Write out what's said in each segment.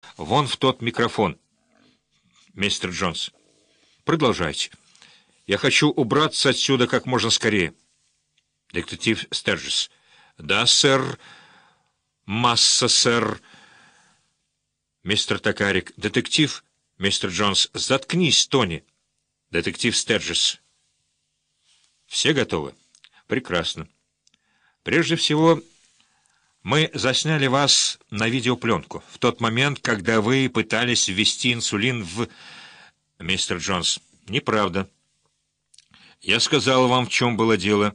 вон в тот микрофон. Мистер Джонс, продолжайте. Я хочу убраться отсюда как можно скорее. Детектив Стерджес. Да, сэр. Масса, сэр. Мистер Токарик. Детектив. Мистер Джонс. Заткнись, Тони. Детектив Стерджес. Все готовы? Прекрасно. Прежде всего, мы засняли вас на видеопленку в тот момент, когда вы пытались ввести инсулин в... Мистер Джонс. Неправда. Я сказал вам, в чем было дело.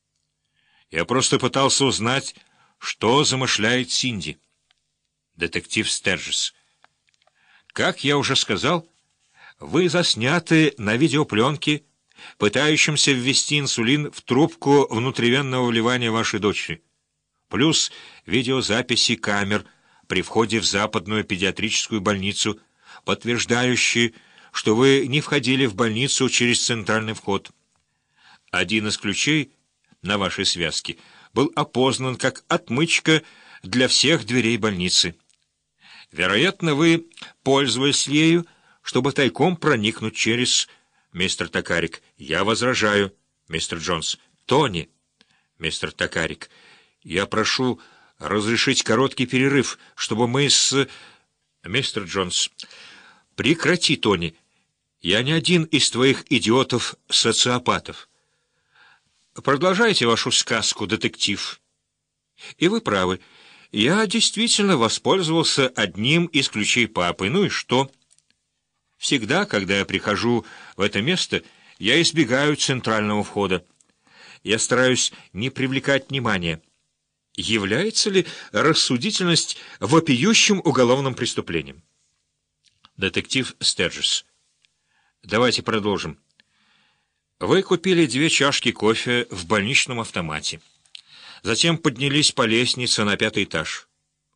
Я просто пытался узнать, что замышляет Синди. Детектив Стерджес. Как я уже сказал, вы засняты на видеопленке, пытающимся ввести инсулин в трубку внутривенного вливания вашей дочери, плюс видеозаписи камер при входе в западную педиатрическую больницу, подтверждающие, что вы не входили в больницу через центральный вход. Один из ключей на вашей связке был опознан как отмычка для всех дверей больницы. Вероятно, вы пользовались ею, чтобы тайком проникнуть через... Мистер Токарик. Я возражаю. Мистер Джонс. Тони. Мистер Токарик. Я прошу разрешить короткий перерыв, чтобы мы с... Мистер Джонс. Прекрати, Тони. Я не один из твоих идиотов-социопатов. Продолжайте вашу сказку, детектив. И вы правы. Я действительно воспользовался одним из ключей папы. Ну и что? Всегда, когда я прихожу в это место, я избегаю центрального входа. Я стараюсь не привлекать внимания. Является ли рассудительность вопиющим уголовным преступлением? Детектив Стерджес. Давайте продолжим. Вы купили 2 чашки кофе в больничном автомате. Затем поднялись по лестнице на 5-й этаж.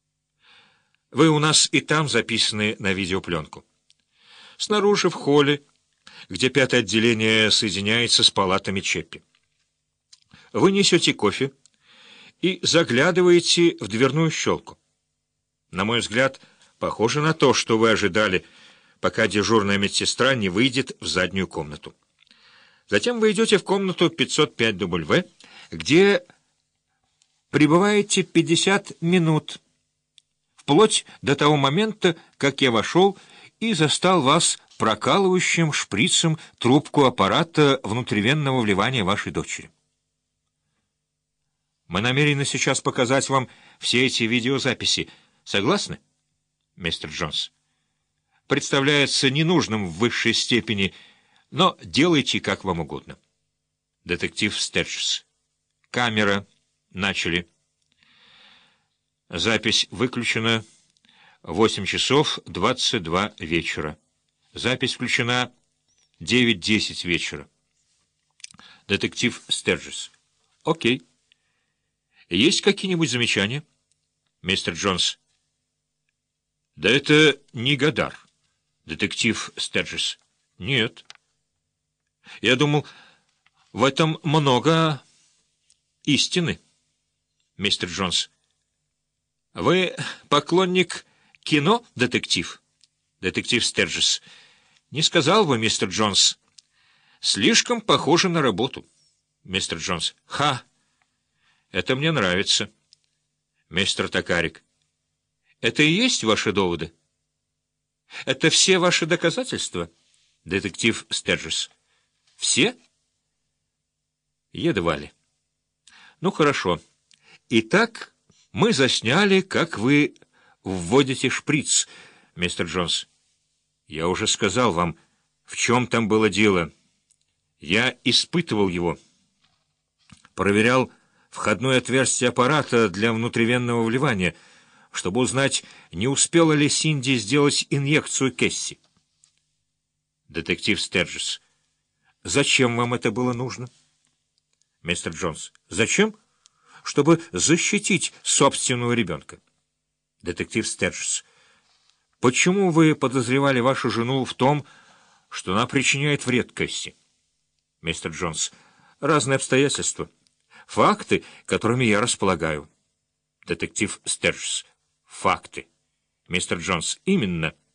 Вы у нас и там записаны на видеопленку. Снаружи, в холле, где 5-е отделение соединяется с палатами Чеппи. Вы несете кофе и заглядываете в дверную щелку. На мой взгляд, похоже на то, что вы ожидали, пока дежурная медсестра не выйдет в заднюю комнату. Затем вы идете в комнату 505W, где пребываете 50 минут, вплоть до того момента, как я вошел и застал вас прокалывающим шприцем трубку аппарата внутривенного вливания вашей дочери. Мы намерены сейчас показать вам все эти видеозаписи. Согласны, мистер Джонс? Представляется ненужным в высшей степени, но делайте как вам угодно. Детектив Стерджес. Камера. Начали. Запись выключена. 8 часов 22 вечера. Запись включена 9:10 вечера. Детектив Стерджес. Окей. Есть какие-нибудь замечания? Мистер Джонс. Да это не Годар. Детектив Стерджес. Нет. Я думал, в этом много истины. Мистер Джонс. Вы поклонник кино, детектив? Детектив Стерджес. Не сказал бы, мистер Джонс. Слишком похоже на работу. Мистер Джонс. Ха! Это мне нравится. Мистер Токарик. Это и есть ваши доводы? Это все ваши доказательства? Детектив Стерджес. Все? Едва ли. Ну, хорошо. Итак, мы засняли, как вы вводите шприц, мистер Джонс. Я уже сказал вам, в чем там было дело. Я испытывал его. Проверял входное отверстие аппарата для внутривенного вливания, чтобы узнать, не успела ли Синди сделать инъекцию Кесси. Детектив Стерджес. Зачем вам это было нужно? Мистер Джонс. Зачем? Чтобы защитить собственного ребенка. Детектив Стерджес. Почему вы подозревали вашу жену в том, что она причиняет вред Кесси? Мистер Джонс. Разные обстоятельства. Факты, которыми я располагаю. Детектив Стерджес. Факты. Мистер Джонс, именно.